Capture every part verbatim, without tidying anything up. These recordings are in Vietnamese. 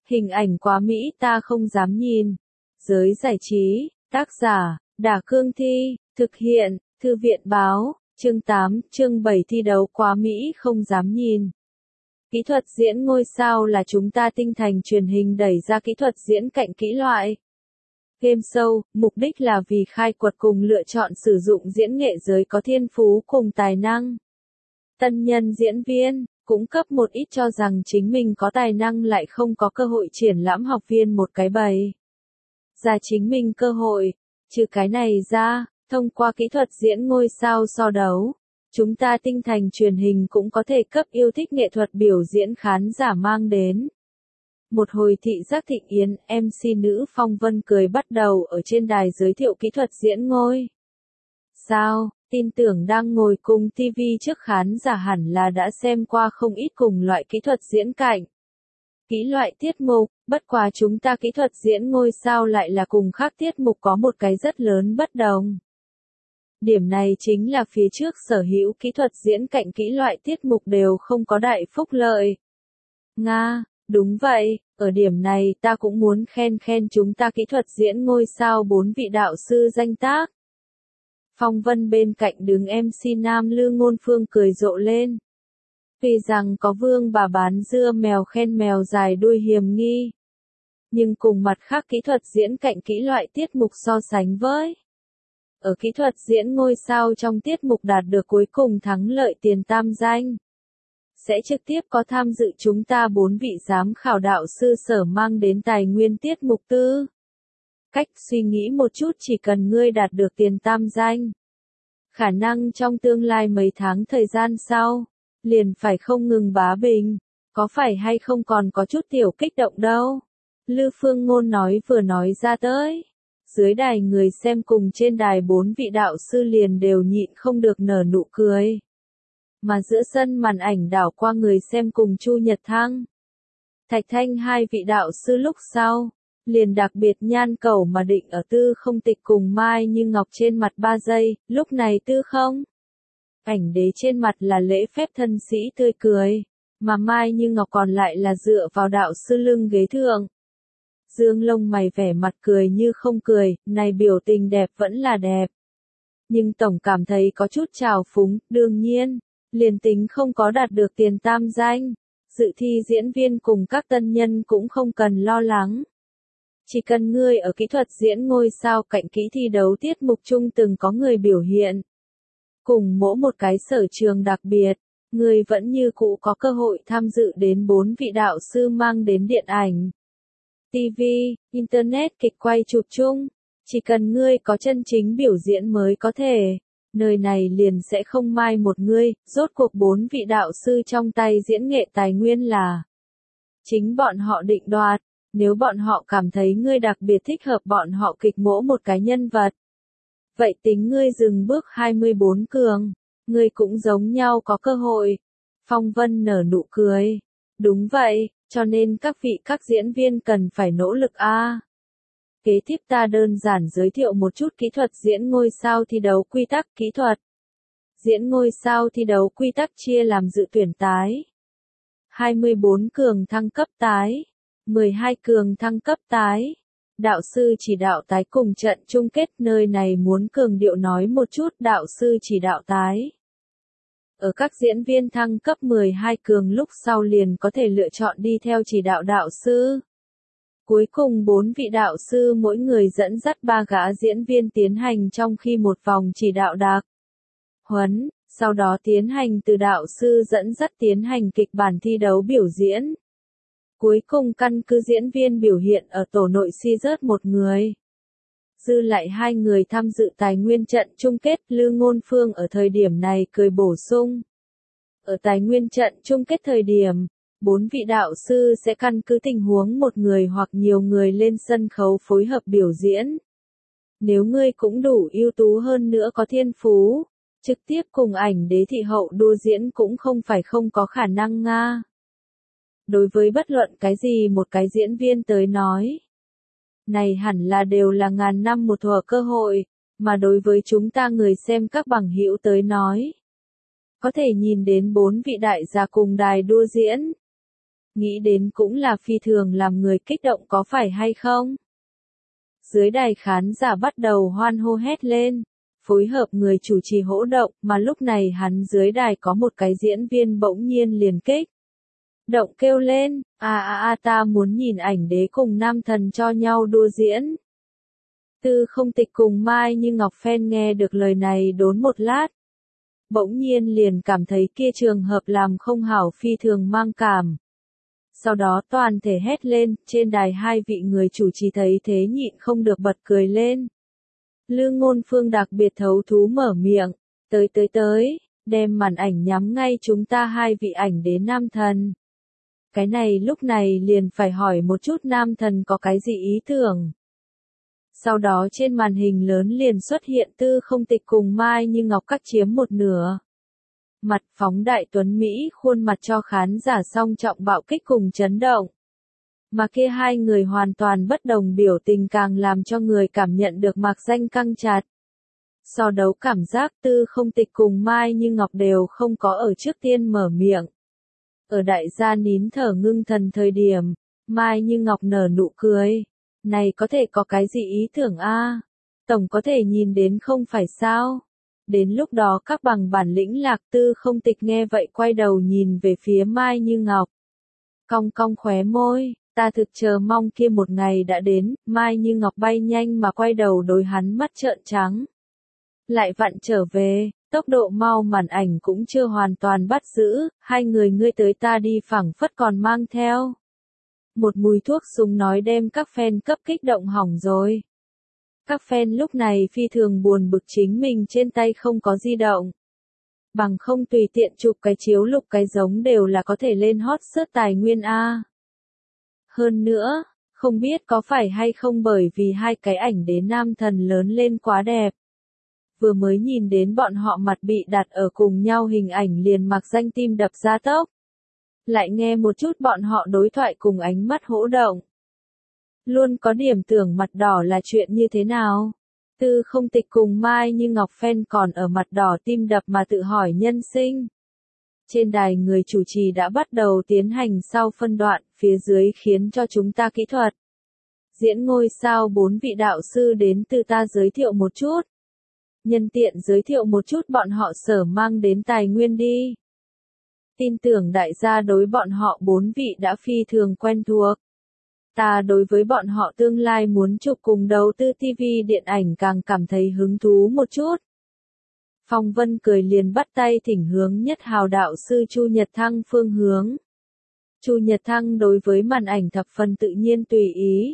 Hình ảnh quá mỹ ta không dám nhìn. Giới giải trí, tác giả, Đả Cương Thi, thực hiện, Thư viện Báo, chương tám, chương bảy thi đấu quá mỹ không dám nhìn. Kỹ thuật diễn ngôi sao là chúng ta tinh thành truyền hình đẩy ra kỹ thuật diễn cạnh kỹ loại. Game show, mục đích là vì khai quật cùng lựa chọn sử dụng diễn nghệ giới có thiên phú cùng tài năng. Tân nhân diễn viên, cũng cấp một ít cho rằng chính mình có tài năng lại không có cơ hội triển lãm học viên một cái bầy. Ra chính mình cơ hội, trừ cái này ra, thông qua kỹ thuật diễn ngôi sao so đấu, chúng ta tinh thành truyền hình cũng có thể cấp yêu thích nghệ thuật biểu diễn khán giả mang đến. Một hồi thị giác thịnh yến, em xê nữ Phong Vân cười bắt đầu ở trên đài giới thiệu kỹ thuật diễn ngôi sao, tin tưởng đang ngồi cùng ti vi trước khán giả hẳn là đã xem qua không ít cùng loại kỹ thuật diễn cạnh kỹ loại tiết mục, bất quá chúng ta kỹ thuật diễn ngôi sao lại là cùng khác tiết mục có một cái rất lớn bất đồng. Điểm này chính là phía trước sở hữu kỹ thuật diễn cạnh kỹ loại tiết mục đều không có đại phúc lợi. Nga, đúng vậy, ở điểm này ta cũng muốn khen khen chúng ta kỹ thuật diễn ngôi sao bốn vị đạo sư danh tác. Phong Vân bên cạnh đứng em xê nam Lư Ngôn Phương cười rộ lên. Tuy rằng có vương bà bán dưa mèo khen mèo dài đuôi hiềm nghi. Nhưng cùng mặt khác kỹ thuật diễn cạnh kỹ loại tiết mục so sánh với. Ở kỹ thuật diễn ngôi sao trong tiết mục đạt được cuối cùng thắng lợi tiền tam danh. Sẽ trực tiếp có tham dự chúng ta bốn vị giám khảo đạo sư sở mang đến tài nguyên tiết mục tư. Cách suy nghĩ một chút, chỉ cần ngươi đạt được tiền tam danh. Khả năng trong tương lai mấy tháng thời gian sau, liền phải không ngừng bá bình, có phải hay không còn có chút tiểu kích động đâu. Lư Phương Ngôn nói vừa nói ra tới. Dưới đài người xem cùng trên đài bốn vị đạo sư liền đều nhịn không được nở nụ cười. Mà giữa sân màn ảnh đảo qua người xem cùng Chu Nhật Thăng, Thạch Thanh hai vị đạo sư lúc sau, liền đặc biệt nhan cầu mà định ở Tư Không Tịch cùng Mai Như Ngọc trên mặt ba giây, lúc này Tư Không Ảnh Đế trên mặt là lễ phép thân sĩ tươi cười, mà Mai Như Ngọc còn lại là dựa vào đạo sư lưng ghế thượng. Dương lông mày vẻ mặt cười như không cười, này biểu tình đẹp vẫn là đẹp. Nhưng tổng cảm thấy có chút trào phúng, đương nhiên, liền tính không có đạt được tiền tam danh, dự thi diễn viên cùng các tân nhân cũng không cần lo lắng. Chỉ cần ngươi ở kỹ thuật diễn ngôi sao cạnh kỹ thi đấu tiết mục chung từng có người biểu hiện. Cùng mỗi một cái sở trường đặc biệt, ngươi vẫn như cũ có cơ hội tham dự đến bốn vị đạo sư mang đến điện ảnh, ti vi, Internet kịch quay chụp chung. Chỉ cần ngươi có chân chính biểu diễn mới có thể. Nơi này liền sẽ không mai một ngươi, rốt cuộc bốn vị đạo sư trong tay diễn nghệ tài nguyên là chính bọn họ định đoạt, nếu bọn họ cảm thấy ngươi đặc biệt thích hợp bọn họ kịch mỗ một cái nhân vật. Vậy tính ngươi dừng bước hai mươi bốn cường, ngươi cũng giống nhau có cơ hội. Phong Vân nở nụ cười. Đúng vậy, cho nên các vị các diễn viên cần phải nỗ lực a. Kế tiếp ta đơn giản giới thiệu một chút kỹ thuật diễn ngôi sao thi đấu quy tắc kỹ thuật. Diễn ngôi sao thi đấu quy tắc chia làm dự tuyển tái, hai mươi bốn cường thăng cấp tái, mười hai cường thăng cấp tái, đạo sư chỉ đạo tái cùng trận chung kết. Nơi này muốn cường điệu nói một chút đạo sư chỉ đạo tái. Ở các diễn viên thăng cấp mười hai cường lúc sau liền có thể lựa chọn đi theo chỉ đạo đạo sư. Cuối cùng bốn vị đạo sư mỗi người dẫn dắt ba gã diễn viên tiến hành trong khi một vòng chỉ đạo đặc huấn, sau đó tiến hành từ đạo sư dẫn dắt tiến hành kịch bản thi đấu biểu diễn. Cuối cùng căn cứ diễn viên biểu hiện ở tổ nội si rớt một người. Dư lại hai người tham dự tài nguyên trận chung kết. Lư Ngôn Phương ở thời điểm này cười bổ sung. Ở tài nguyên trận chung kết thời điểm, bốn vị đạo sư sẽ căn cứ tình huống một người hoặc nhiều người lên sân khấu phối hợp biểu diễn. Nếu ngươi cũng đủ ưu tú hơn nữa có thiên phú, trực tiếp cùng Ảnh Đế thị hậu đua diễn cũng không phải không có khả năng nga. Đối với bất luận cái gì một cái diễn viên tới nói, này hẳn là đều là ngàn năm một thuở cơ hội, mà đối với chúng ta người xem các bằng hữu tới nói, có thể nhìn đến bốn vị đại gia cùng đài đua diễn. Nghĩ đến cũng là phi thường làm người kích động có phải hay không? Dưới đài khán giả bắt đầu hoan hô hét lên, phối hợp người chủ trì hỗ động, mà lúc này hắn dưới đài có một cái diễn viên bỗng nhiên liền kích động kêu lên, a a a ta muốn nhìn ảnh đế cùng nam thần cho nhau đua diễn. Tư Không Tịch cùng Mai Như Ngọc fan nghe được lời này đốn một lát. Bỗng nhiên liền cảm thấy kia trường hợp làm không hảo phi thường mang cảm. Sau đó toàn thể hét lên, trên đài hai vị người chủ trì thấy thế nhịn không được bật cười lên. Lương Ngôn Phương đặc biệt thấu thú mở miệng, tới tới tới, đem màn ảnh nhắm ngay chúng ta hai vị ảnh đế nam thần. Cái này lúc này liền phải hỏi một chút nam thần có cái gì ý tưởng. Sau đó trên màn hình lớn liền xuất hiện Tư Không Tịch cùng Mai Như Ngọc cắt chiếm một nửa. Mặt phóng đại tuấn Mỹ khuôn mặt cho khán giả song trọng bạo kích cùng chấn động. Mà kia hai người hoàn toàn bất đồng biểu tình càng làm cho người cảm nhận được mạc danh căng chặt. So đấu cảm giác Tư Không Tịch cùng Mai Như Ngọc đều không có ở trước tiên mở miệng. Ở đại gia nín thở ngưng thần thời điểm, Mai Như Ngọc nở nụ cười. Này có thể có cái gì ý tưởng a? Tổng có thể nhìn đến không phải sao? Đến lúc đó các bằng bản lĩnh lạc. Tư Không Tịch nghe vậy quay đầu nhìn về phía Mai Như Ngọc. Cong cong khóe môi, ta thực chờ mong kia một ngày đã đến. Mai Như Ngọc bay nhanh mà quay đầu đối hắn mắt trợn trắng. Lại vặn trở về, tốc độ mau màn ảnh cũng chưa hoàn toàn bắt giữ, hai người ngươi tới ta đi phảng phất còn mang theo. Một mùi thuốc súng nói đem các fan cấp kích động hỏng rồi. Các fan lúc này phi thường buồn bực chính mình trên tay không có di động. Bằng không tùy tiện chụp cái chiếu lục cái giống đều là có thể lên hot search tài nguyên A. Hơn nữa, không biết có phải hay không bởi vì hai cái ảnh đế nam thần lớn lên quá đẹp. Vừa mới nhìn đến bọn họ mặt bị đặt ở cùng nhau hình ảnh liền mặc danh tim đập ra tốc. Lại nghe một chút bọn họ đối thoại cùng ánh mắt hỗ động. Luôn có điểm tưởng mặt đỏ là chuyện như thế nào? Tư Không Tịch cùng Mai Như Ngọc fan còn ở mặt đỏ tim đập mà tự hỏi nhân sinh. Trên đài người chủ trì đã bắt đầu tiến hành sau phân đoạn, phía dưới khiến cho chúng ta kỹ thuật. Diễn ngôi sao bốn vị đạo sư đến từ ta giới thiệu một chút. Nhân tiện giới thiệu một chút bọn họ sở mang đến tài nguyên đi. Tin tưởng đại gia đối bọn họ bốn vị đã phi thường quen thuộc. Ta đối với bọn họ tương lai muốn chụp cùng đầu tư ti vi điện ảnh càng cảm thấy hứng thú một chút. Phong Vân cười liền bắt tay thỉnh hướng Nhất Hào đạo sư Chu Nhật Thăng phương hướng. Chu Nhật Thăng đối với màn ảnh thập phần tự nhiên tùy ý.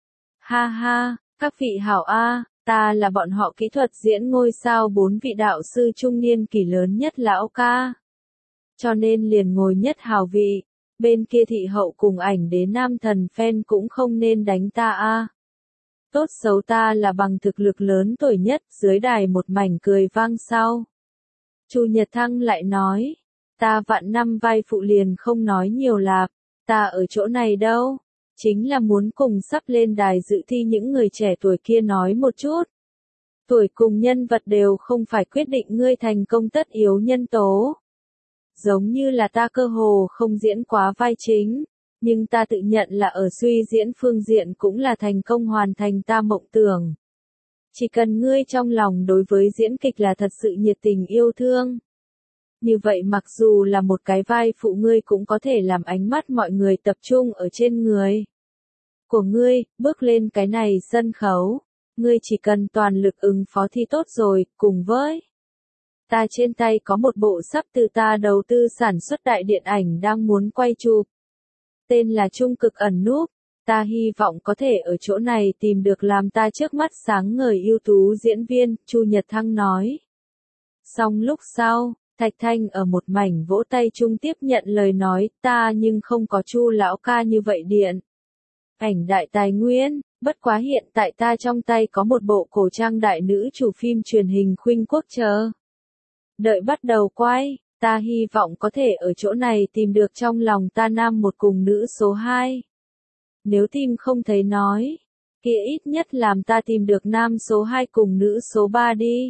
Ha ha, các vị hảo A, ta là bọn họ kỹ thuật diễn ngôi sao bốn vị đạo sư trung niên kỷ lớn nhất lão ca. Cho nên liền ngồi Nhất Hào vị, bên kia thị hậu cùng ảnh đế nam thần fan cũng không nên đánh ta a. Tốt xấu ta là bằng thực lực lớn tuổi nhất, dưới đài một mảnh cười vang sau. Chu Nhật Thăng lại nói, ta vạn năm vai phụ liền không nói nhiều lạp, ta ở chỗ này đâu, chính là muốn cùng sắp lên đài dự thi những người trẻ tuổi kia nói một chút. Tuổi cùng nhân vật đều không phải quyết định ngươi thành công tất yếu nhân tố. Giống như là ta cơ hồ không diễn quá vai chính, nhưng ta tự nhận là ở suy diễn phương diện cũng là thành công hoàn thành ta mộng tưởng. Chỉ cần ngươi trong lòng đối với diễn kịch là thật sự nhiệt tình yêu thương. Như vậy mặc dù là một cái vai phụ ngươi cũng có thể làm ánh mắt mọi người tập trung ở trên người của ngươi, bước lên cái này sân khấu. Ngươi chỉ cần toàn lực ứng phó thì tốt rồi, cùng với ta trên tay có một bộ sắp từ ta đầu tư sản xuất đại điện ảnh đang muốn quay chụp. Tên là Trung Cực Ẩn Núp, ta hy vọng có thể ở chỗ này tìm được làm ta trước mắt sáng ngời ưu tú diễn viên, Chu Nhật Thăng nói. Xong lúc sau, Thạch Thanh ở một mảnh vỗ tay chung tiếp nhận lời nói, ta nhưng không có Chu lão ca như vậy điện. Ảnh đại tài nguyên, bất quá hiện tại ta trong tay có một bộ cổ trang đại nữ chủ phim truyền hình Khuynh Quốc chờ. Đợi bắt đầu quay, ta hy vọng có thể ở chỗ này tìm được trong lòng ta nam một cùng nữ số hai. Nếu tìm không thấy nói, kia ít nhất làm ta tìm được nam số hai cùng nữ số ba đi.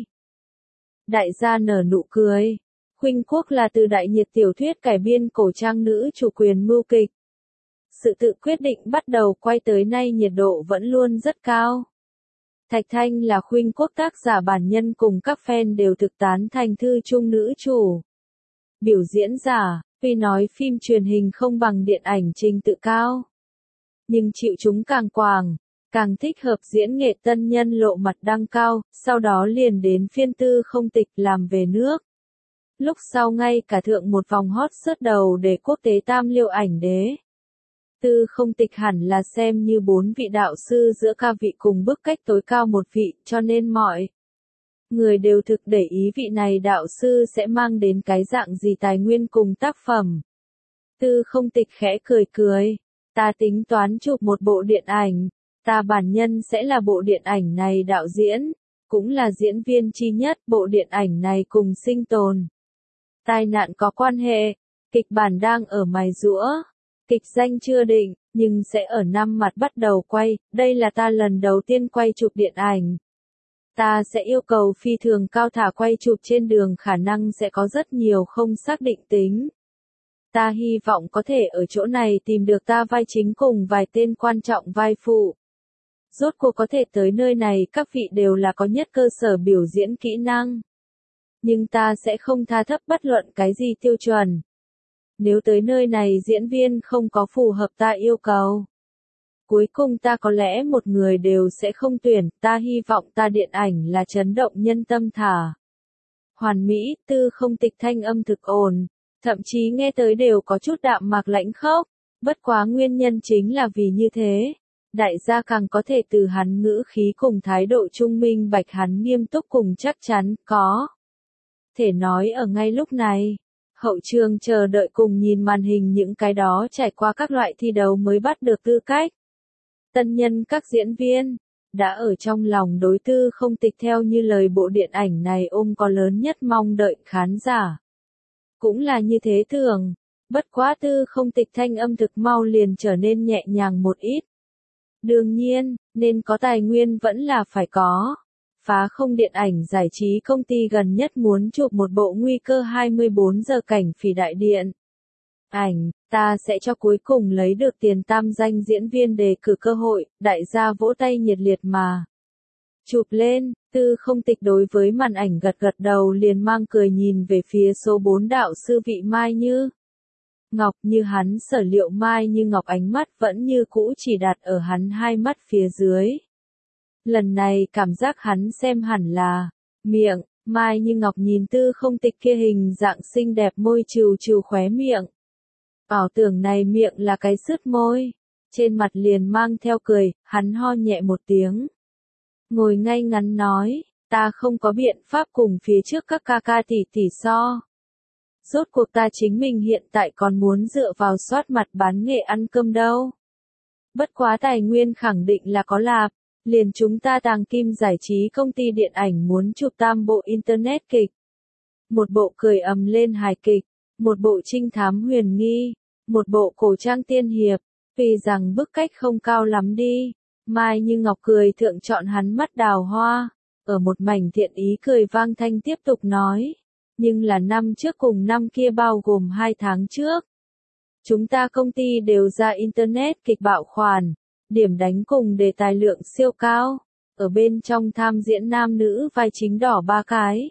Đại gia nở nụ cười. Khuynh Quốc là từ đại nhiệt tiểu thuyết cải biên cổ trang nữ chủ quyền mưu kịch. sự tự quyết định bắt đầu quay tới nay nhiệt độ vẫn luôn rất cao. Thạch Thanh là khuynh quốc tác giả bản nhân cùng các fan đều thực tán thành thư chung nữ chủ. Biểu diễn giả, tuy nói phim truyền hình không bằng điện ảnh trình tự cao, nhưng chịu chúng càng quàng, càng thích hợp diễn nghệ tân nhân lộ mặt đăng cao, sau đó liền đến phiên Tư Không Tịch làm về nước. Lúc sau ngay cả thượng một vòng hot search đầu để quốc tế tam liêu ảnh đế. Tư Không Tịch hẳn là xem như bốn vị đạo sư giữa ca vị cùng bức cách tối cao một vị, cho nên mọi người đều thực để ý vị này đạo sư sẽ mang đến cái dạng gì tài nguyên cùng tác phẩm. Tư Không Tịch khẽ cười cười, ta tính toán chụp một bộ điện ảnh, ta bản nhân sẽ là bộ điện ảnh này đạo diễn, cũng là diễn viên chi nhất. Bộ điện ảnh này cùng sinh tồn tai nạn có quan hệ, kịch bản đang ở mài giũa, kịch danh chưa định, nhưng sẽ ở năm mặt bắt đầu quay, đây là ta lần đầu tiên quay chụp điện ảnh. Ta sẽ yêu cầu phi thường cao thả quay chụp trên đường, khả năng sẽ có rất nhiều không xác định tính. Ta hy vọng có thể ở chỗ này tìm được ta vai chính cùng vài tên quan trọng vai phụ. Rốt cuộc có thể tới nơi này các vị đều là có nhất cơ sở biểu diễn kỹ năng. Nhưng ta sẽ không tha thấp bất luận cái gì tiêu chuẩn. Nếu tới nơi này diễn viên không có phù hợp ta yêu cầu, cuối cùng ta có lẽ một người đều sẽ không tuyển. Ta hy vọng ta điện ảnh là chấn động nhân tâm thả hoàn mỹ. Tư Không Tịch thanh âm thực ổn, thậm chí nghe tới đều có chút đạm mạc lãnh khốc. Bất quá nguyên nhân chính là vì như thế, đại gia càng có thể từ hắn ngữ khí cùng thái độ trung minh bạch hắn nghiêm túc cùng chắc chắn. Có thể nói ở ngay lúc này, hậu trường chờ đợi cùng nhìn màn hình những cái đó trải qua các loại thi đấu mới bắt được tư cách tân nhân các diễn viên, đã ở trong lòng đối Tư Không Tịch theo như lời bộ điện ảnh này ôm có lớn nhất mong đợi. Khán giả cũng là như thế thường, bất quá Tư Không Tịch thanh âm thực mau liền trở nên nhẹ nhàng một ít. Đương nhiên, nên có tài nguyên vẫn là phải có. Phá Không điện ảnh giải trí công ty gần nhất muốn chụp một bộ nguy cơ hai mươi bốn giờ cảnh phỉ đại điện ảnh, ta sẽ cho cuối cùng lấy được tiền tam danh diễn viên đề cử cơ hội. Đại gia vỗ tay nhiệt liệt mà chụp lên. Tư Không Tịch đối với màn ảnh gật gật đầu liền mang cười nhìn về phía số bốn đạo sư vị Mai Như Ngọc. Như hắn sở liệu, Mai Như Ngọc ánh mắt vẫn như cũ chỉ đặt ở hắn hai mắt phía dưới. Lần này cảm giác hắn xem hẳn là miệng. Mai Như Ngọc nhìn Tư Không Tịch kia hình dạng xinh đẹp môi trừ trừ khóe miệng. Ảo tưởng này miệng là cái sứt môi, trên mặt liền mang theo cười. Hắn ho nhẹ một tiếng, ngồi ngay ngắn nói, ta không có biện pháp cùng phía trước các ca ca tỷ tỷ so. Rốt cuộc ta chính mình hiện tại còn muốn dựa vào soát mặt bán nghệ ăn cơm đâu. Bất quá tài nguyên khẳng định là có lạp, liền chúng ta Tàng Kim giải trí công ty điện ảnh muốn chụp tam bộ internet kịch. Một bộ cười ầm lên hài kịch, một bộ trinh thám huyền nghi, một bộ cổ trang tiên hiệp, vì rằng bức cách không cao lắm đi. Mai Như Ngọc cười thượng chọn hắn mắt đào hoa, ở một mảnh thiện ý cười vang thanh tiếp tục nói, nhưng là năm trước cùng năm kia bao gồm hai tháng trước. Chúng ta công ty đều ra internet kịch bạo khoản, điểm đánh cùng đề tài lượng siêu cao, ở bên trong tham diễn nam nữ vai chính đỏ ba cái.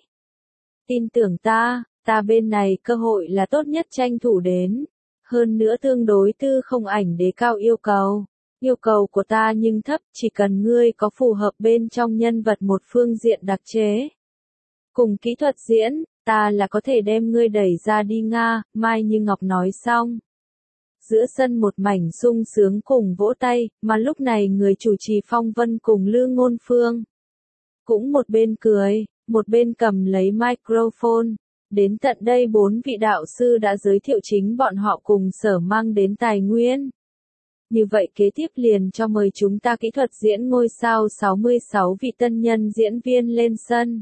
Tin tưởng ta, ta bên này cơ hội là tốt nhất tranh thủ đến, hơn nữa tương đối Tư Không ảnh đế cao yêu cầu. Yêu cầu của ta nhưng thấp, chỉ cần ngươi có phù hợp bên trong nhân vật một phương diện đặc chế. Cùng kỹ thuật diễn, ta là có thể đem ngươi đẩy ra đi Nga. Mai Như Ngọc nói xong, giữa sân một mảnh sung sướng cùng vỗ tay, mà lúc này người chủ trì Phong Vân cùng Lư Ngôn Phương cũng một bên cười, một bên cầm lấy microphone. Đến tận đây bốn vị đạo sư đã giới thiệu chính bọn họ cùng sở mang đến tài nguyên. Như vậy kế tiếp liền cho mời chúng ta kỹ thuật diễn ngôi sao sáu mươi sáu vị tân nhân diễn viên lên sân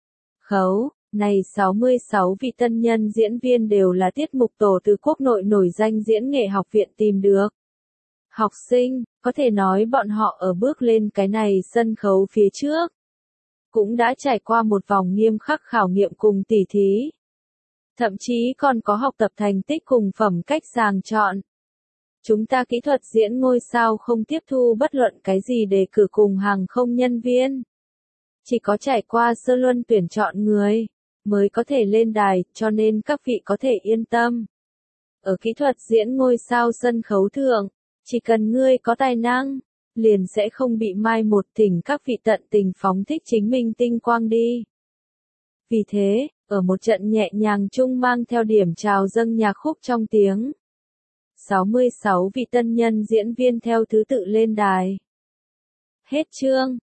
khấu. Này sáu mươi sáu vị tân nhân diễn viên đều là tiết mục tổ từ quốc nội nổi danh diễn nghệ học viện tìm được. Học sinh, có thể nói bọn họ ở bước lên cái này sân khấu phía trước, cũng đã trải qua một vòng nghiêm khắc khảo nghiệm cùng tỉ thí. Thậm chí còn có học tập thành tích cùng phẩm cách sàng chọn. Chúng ta kỹ thuật diễn ngôi sao không tiếp thu bất luận cái gì đề cử cùng hàng không nhân viên. Chỉ có trải qua sơ luân tuyển chọn người, mới có thể lên đài, cho nên các vị có thể yên tâm. Ở kỹ thuật diễn ngôi sao sân khấu thượng, chỉ cần ngươi có tài năng, liền sẽ không bị mai một, thỉnh các vị tận tình phóng thích chính mình tinh quang đi. Vì thế, ở một trận nhẹ nhàng chung mang theo điểm chào dâng nhạc khúc trong tiếng, sáu mươi sáu vị tân nhân diễn viên theo thứ tự lên đài. Hết chương.